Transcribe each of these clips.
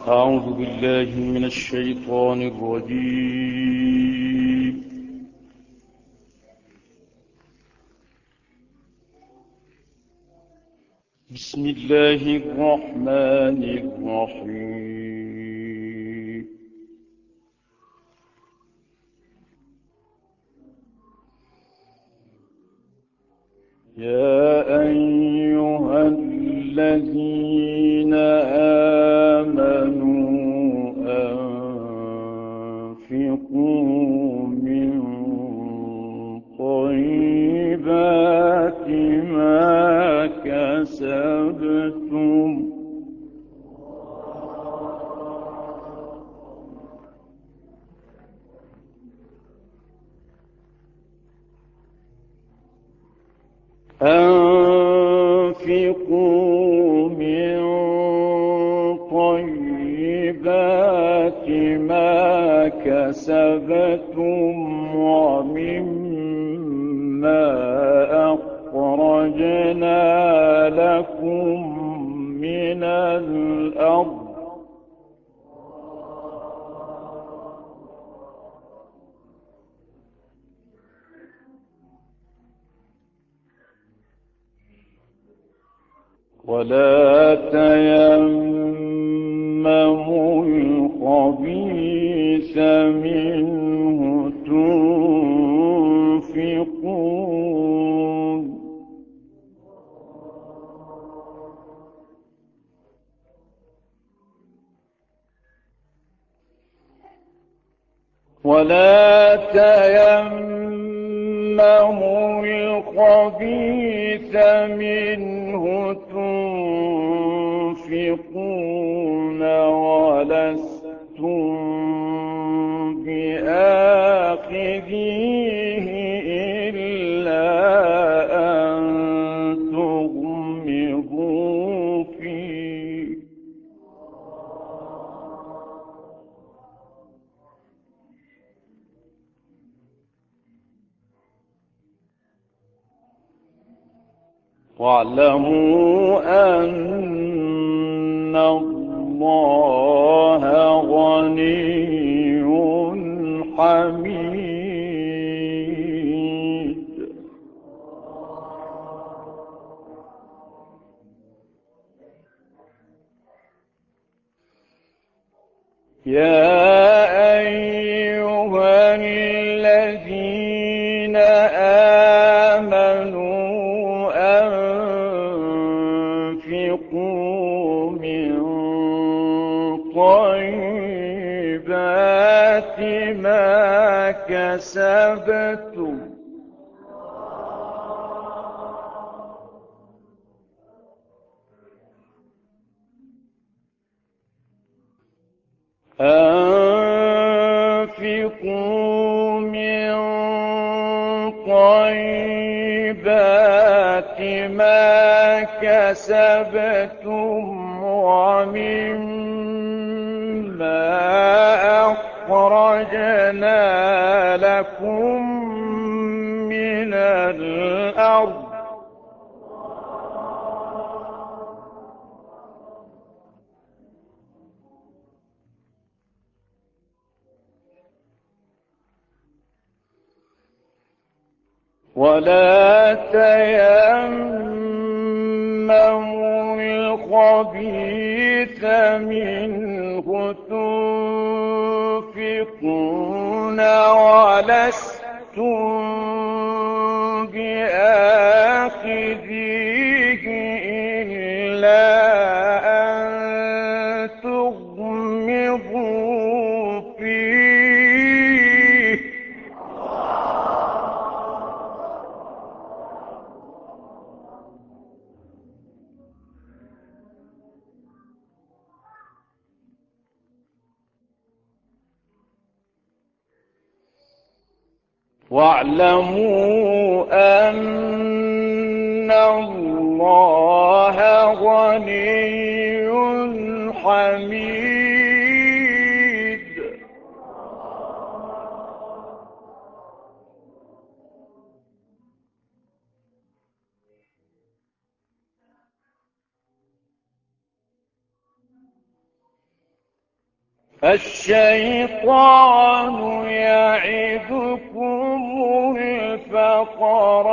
أعوذ بالله من الشيطان الرجيم. بسم الله الرحمن الرحيم. يا أيها الذين آمنوا أنفقوا من طيبات ما كسبتم أنفقوا من طيبات ما كسبتم ومما أخرجنا لكم من الأرض ولا تيمموا الخبيث منه تنفقون ولا تيمموا الخبيث منه تنفقون ولستم بآخذيه إلا أن تغمضوا فيه واعلموا أن الله غني حميد. يا أيها الذين آمنوا أنفقوا من طيبات ما كسبتم أنفقوا من طيبات ما كسبتم ومما أخرجنا لكم من الأرض ولا تيمموا الخبيث منه تنفقون ولستم بآخذيه إلا أن تغمضوا فيه واعلموا أن الله غني حميد. الشيطان يعدكم الفقر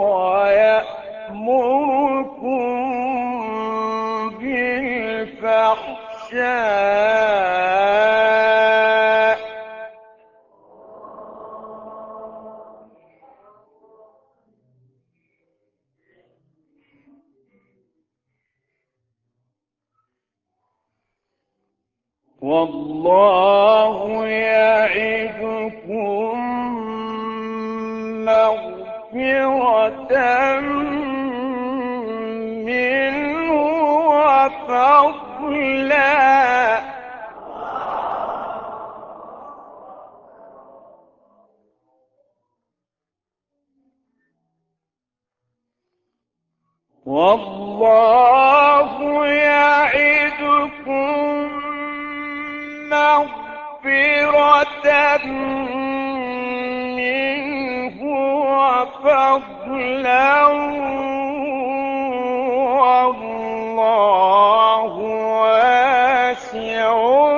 ويأمركم بالفحشاء والله يعدكم مغفرة منه وفضلا والله يعدكم مغفرة منه وفضلا والله واسع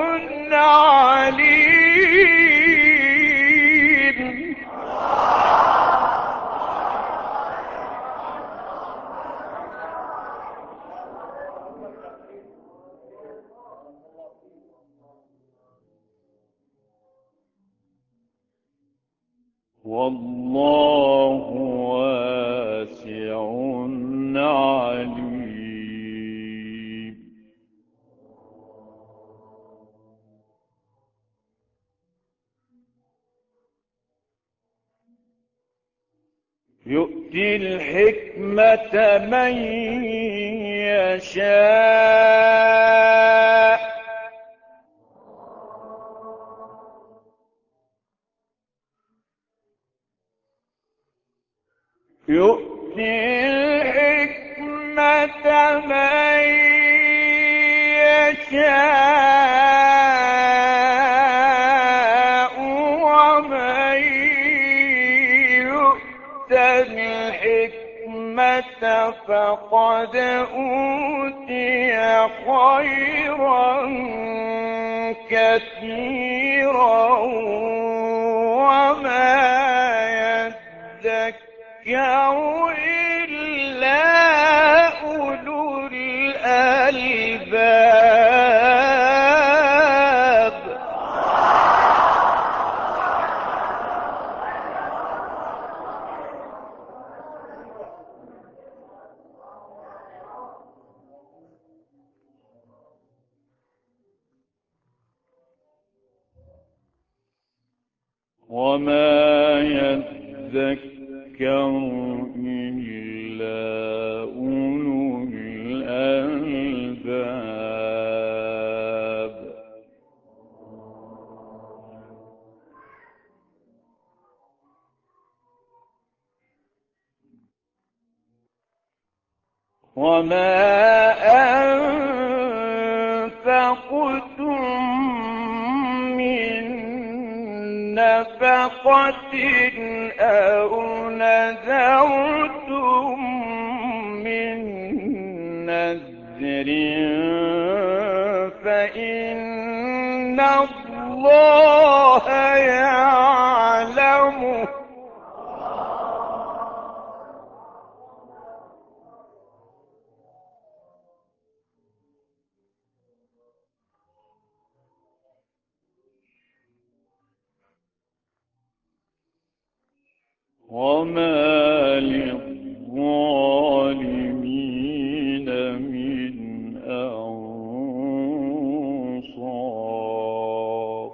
عليم والله واسع عليم يؤتي الحكمة من يشاء يؤتي الحكمة من يشاء ومن يؤت الحكمة فقد أوتي خيرا كثيرا وما يذكر إلا أولو الألباب وما يذكر إلا أولو الألباب وما أنفقتم من نفقة أو نذرتم من نذر فإن الله يعلمه وما للظالمين من أنصار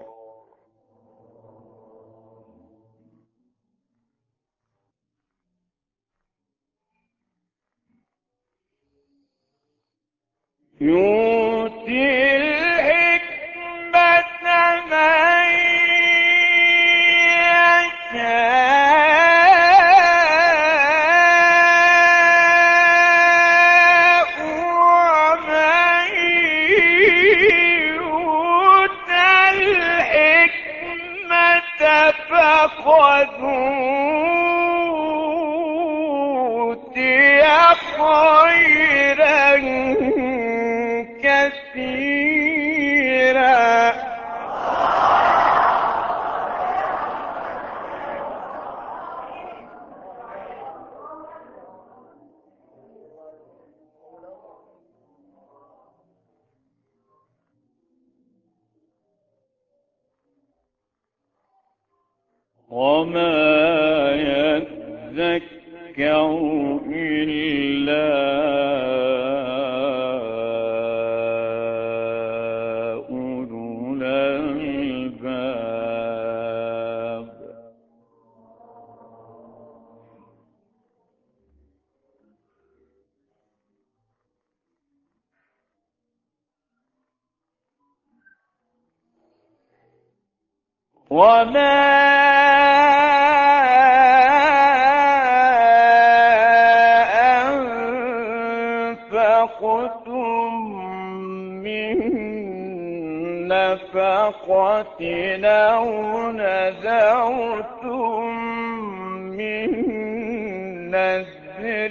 يؤتي الحكمة من يشاء ومن يؤت الحكمة فقد أوتي خيرا وما يذكر إلا أولو الألباب. وما أنفقتم من نفقة أو نذرتم من نذر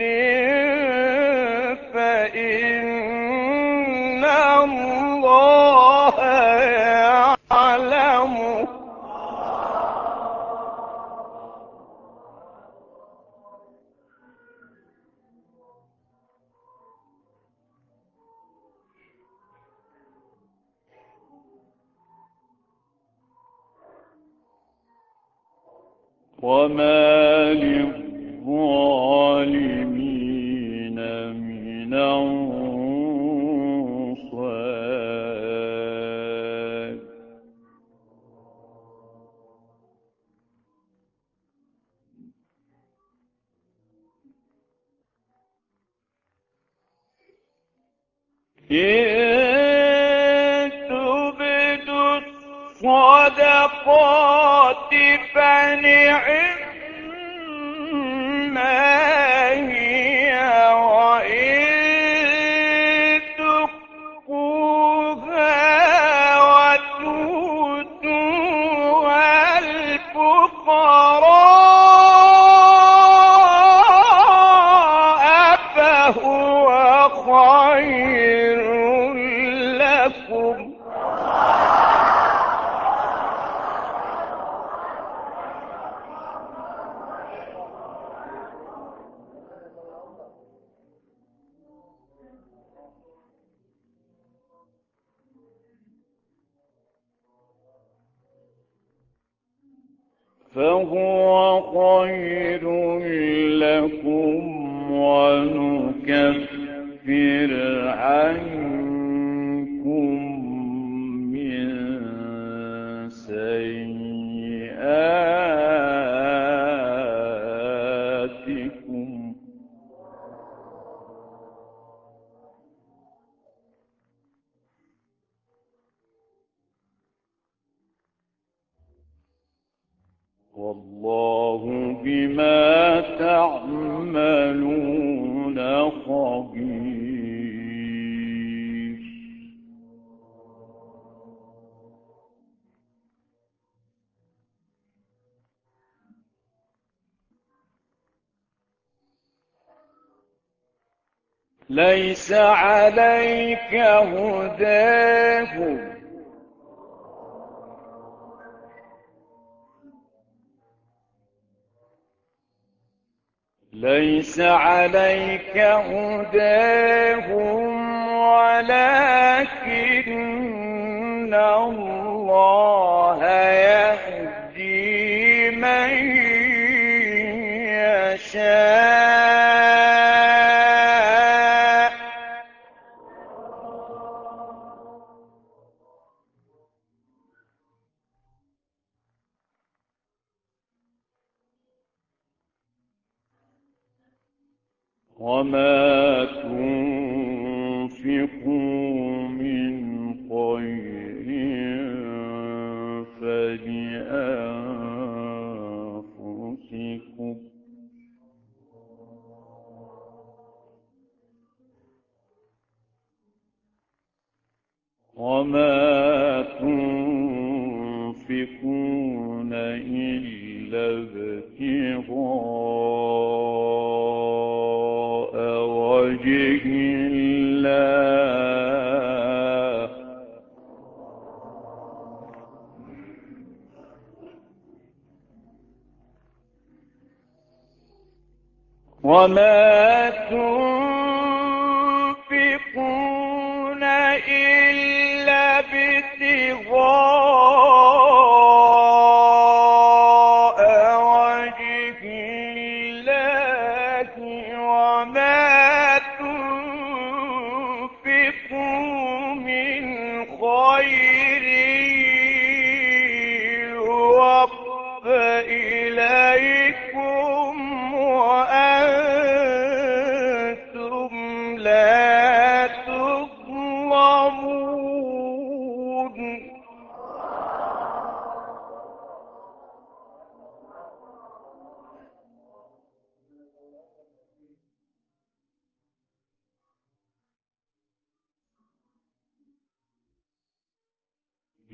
فإن الله يعلمه. وما للظالمين من أنصار. إن تبدوا الصدقات فنعما هي، وإن تخفوها وتؤتوها الفقراء فهو خير لكم. فهو خير لكم ونكفر عنكم من سيئاتكم. والله بما تعملون خبير. ليس عليك هداهم ليس عليك هداهم ولكن الله يهدي من يشاء. وما تنفقوا من خير فلأنفسكم. وما تنفقون إلا ابتغاء وجه الله. وما تنفقون إلا ابتغاء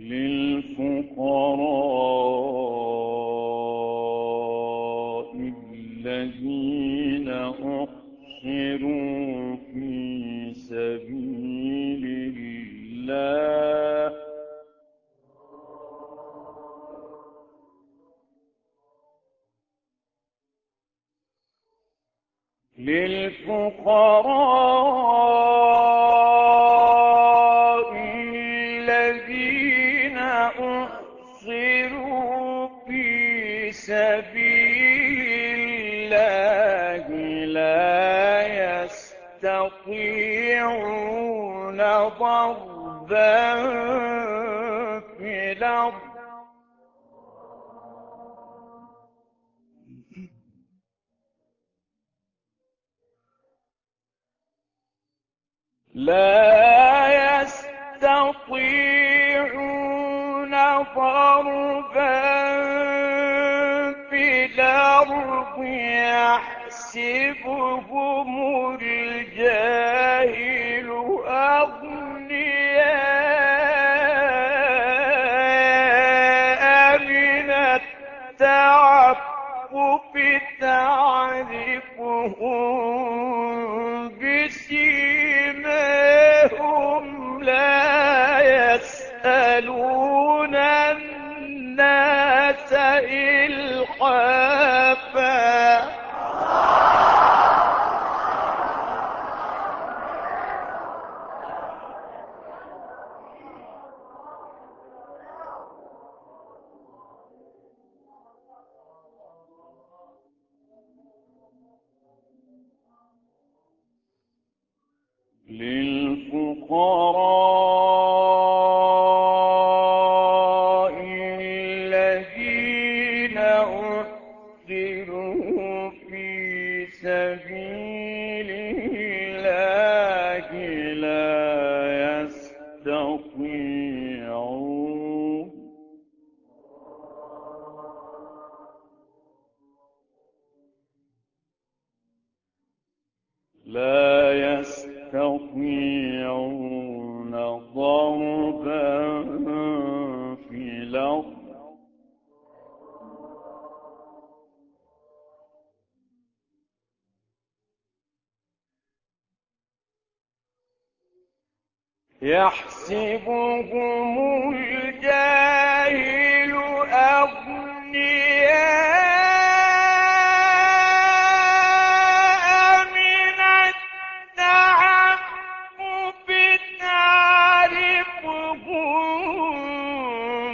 للفقراء الذين أحصروا في سبيل الله الذين أحصروا في سبيل الله لا يستطيعون ضربا في الأرض يحسبهم الجاهل أغنياء من التعفف تعرفهم بسيماهم لا يسألون الناس إلحافا للفقراء الذين أحصروا في سبيل الله لا يستطيعون ضربا في الأرض يحسبهم الجاهل أغنياء من التعفف تعرفهم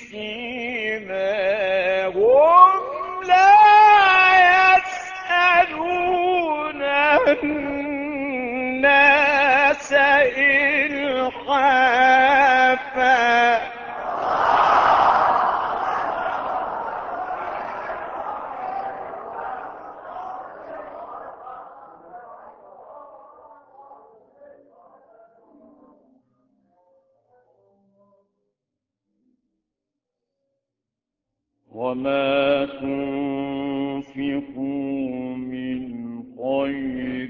بسيماهم لا يسألون الناس إلحافا وما تنفقوا من خير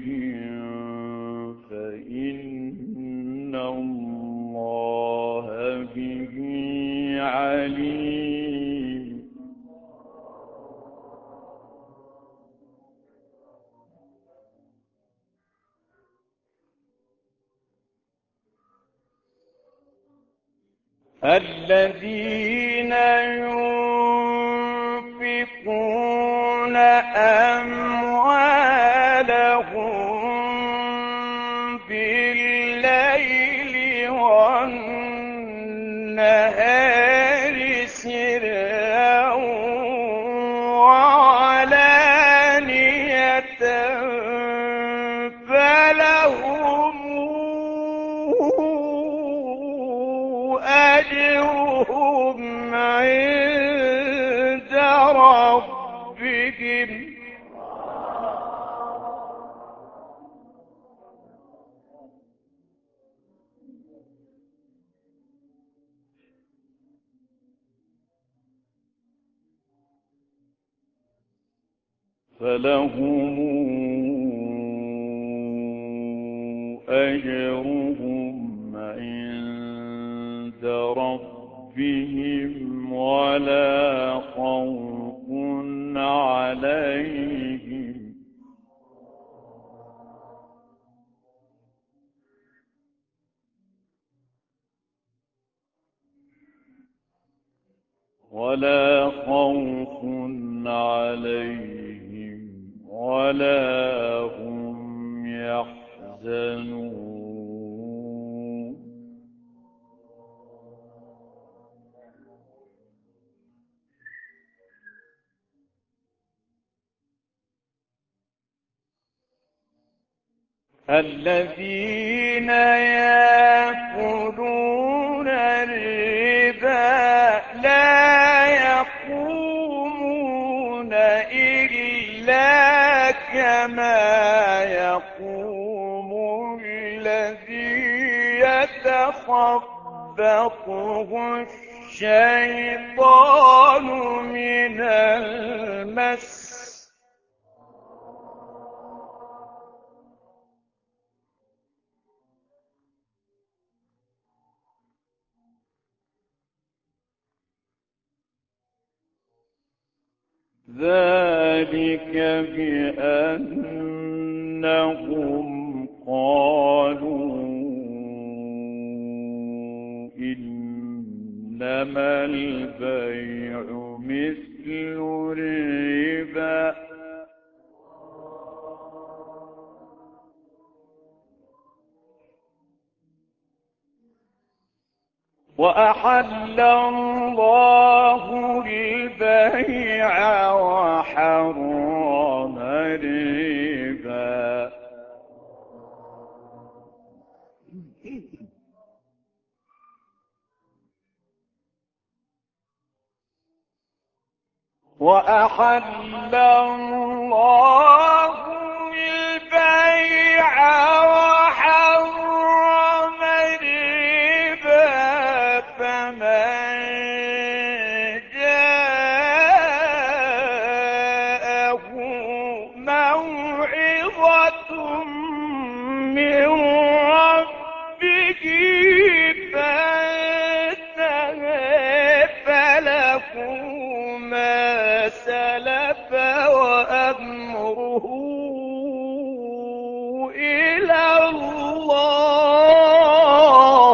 فإن الله به عليم الذين ينفقون أموالهم بالليل والنهار سرا وعلانية فلهم أجرهم عند ربهم أجرهم عند ربهم ربهم ولا خوف عليهم ولا هم يحزنون. الذين يأكلون الربا لا يقومون إلا كما يقوم الذي يتخبطه الشيطان من المس. ذلك بأنهم قالوا إنما البيع مثل الربا وأحل الله البيع وحرم الربا وأحل الله البيع وحرم الربا فمن جاءه موعظة من ربه فانتهى فله ما سلف وأمره إلى الله.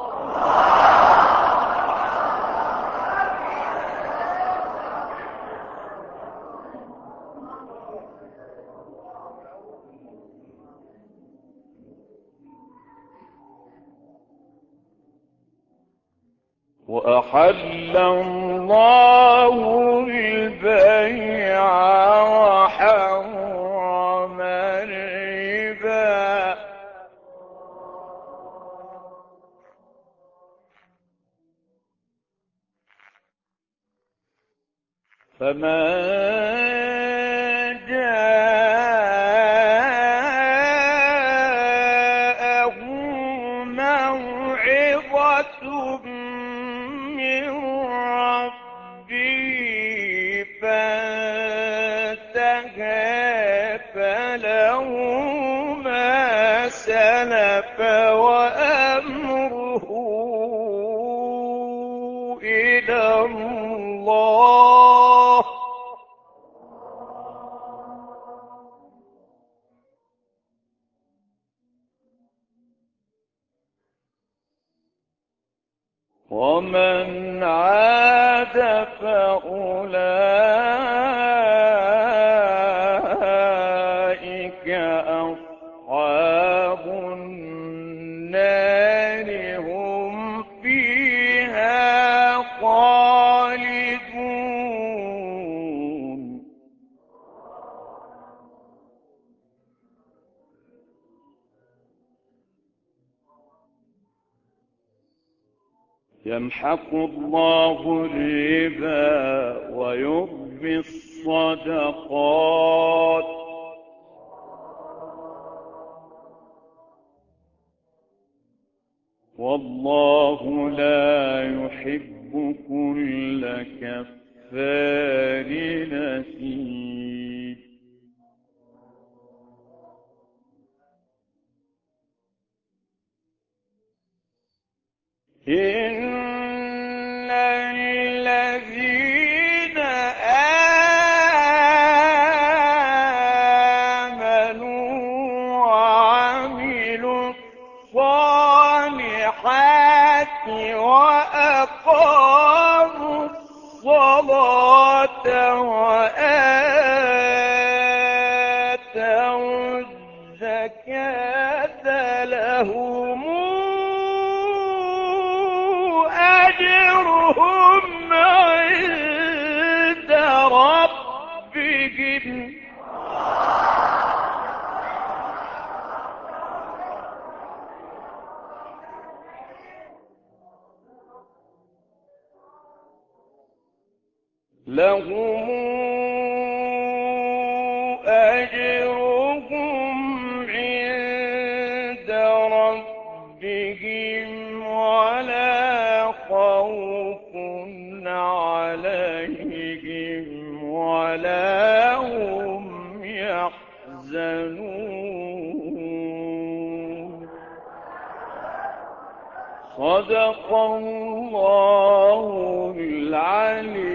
وأحل الله البيع وحرم الربا فمن جاءه موعظة من ربه فانتهى فله ما سلف وأمره إلى الله. ومن عاد فأولئك أصحاب النار هم فيها خالدون. يمحق الله الربا ويربي الصدقات والله لا يحب كل كفار أثيم. إن وأقاموا الصلاة وآتوا الزكاة لهم أجرهم عند ربهم لهم أجرهم عند ربهم ولا خوف عليهم ولا هم يحزنون. صدق الله العلي